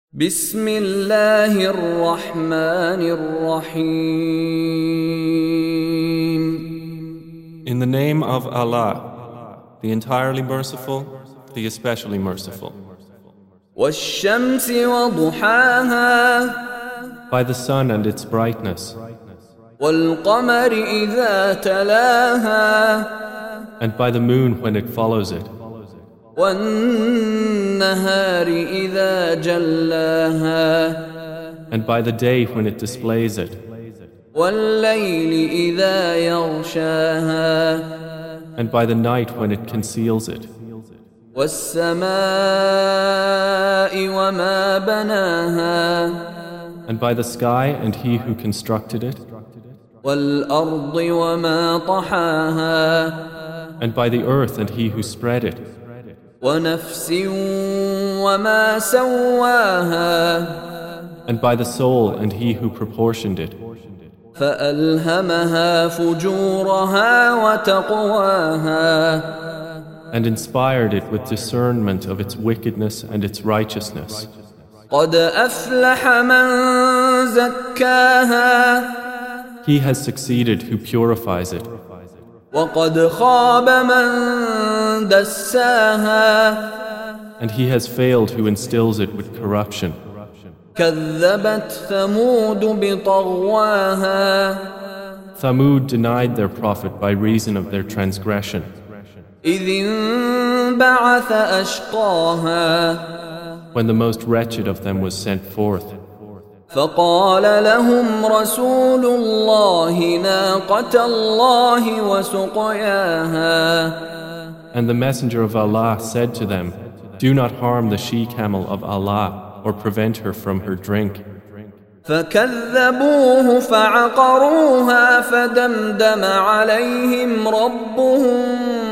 بسم الله الرحمن الرحيم. In the name of Allah, the entirely merciful, the especially merciful. والشمس وضحاها By the sun and its brightness, والقمر إذا تلاها and by the moon when it follows it, والنهار إذا جلاها and by the day when it displays it, والليل إذا يغشاها and by the night when it conceals it, والسماء وما بناها and by the sky and he who constructed it, والأرض وما طحاها and by the earth and he who spread it, ونفس وما سواها and by the soul and he who proportioned it, فألهمها فجورها وتقواها and inspired it with discernment of its wickedness and its righteousness. قد أفلح من زكاها He has succeeded who purifies it, وقد خاب من دساها and he has failed who instills it with corruption. كذبت ثمود بطغواها Thamud denied their prophet by reason of their transgression, إذ انبعث أشقاها when the most wretched of them was sent forth. فقال لهم رسول الله ناقة الله وسقياها And the messenger of Allah said to them, "Do not harm the she-camel of Allah or prevent her from her drink." فكذبوه فعقروها فدمدم عليهم ربهم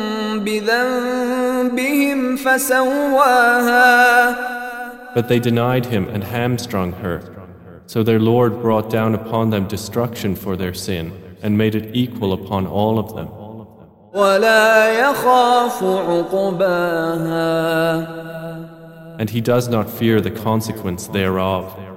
بذنبهم فسواها But they denied him and hamstrung her. So their Lord brought down upon them destruction for their sin and made it equal upon all of them. ولا يخاف عقباها And he does not fear the consequence thereof.